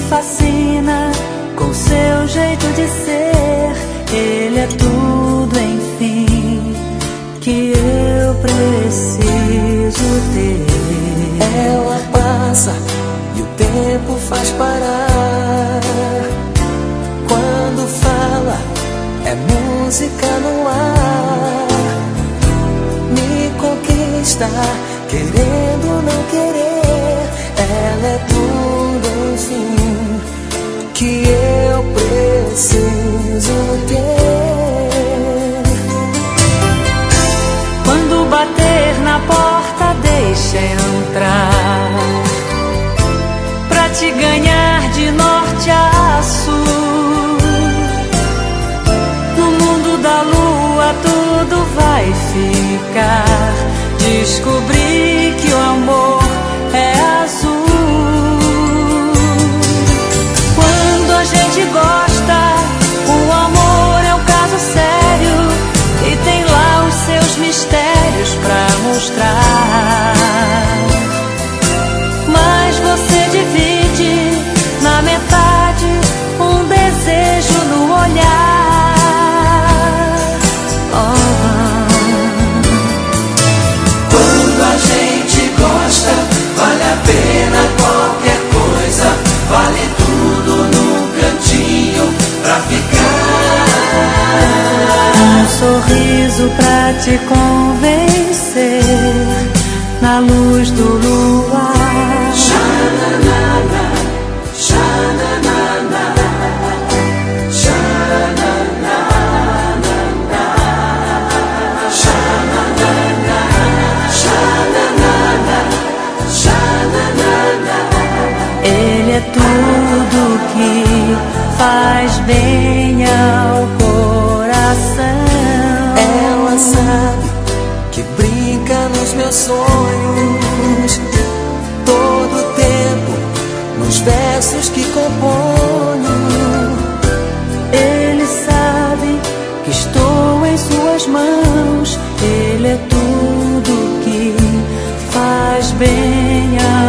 fascina com seu jeito de ser. Ele é tudo, enfim, que eu preciso ter. Ela passa e o tempo faz parar. Quando fala, é música no ar. Me conquista, querendo não querer. Ela é tudo, enfim, que eu preciso ter. Quando bater na porta, deixa entrar, pra te ganhar de norte a sul. No mundo da lua tudo vai ficar. Descobri que o amor é azul. Quando a gente gosta, o amor é um caso sério e tem lá os seus mistérios pra mostrar. Mas você divide na metade um desejo no olhar. Quando a gente gosta, vale a pena qualquer coisa. Vale tudo num cantinho pra ficar. Um sorriso pra te convencer na luz do luar. Xananana, xananana, xananana, xananana, xananana, xananana. Ele é tudo que faz bem ao coração. Ela sabe que brinca nos meus sonhos, todo tempo nos versos que componho. Ele sabe que estou em suas mãos. Ele é tudo que faz bem ao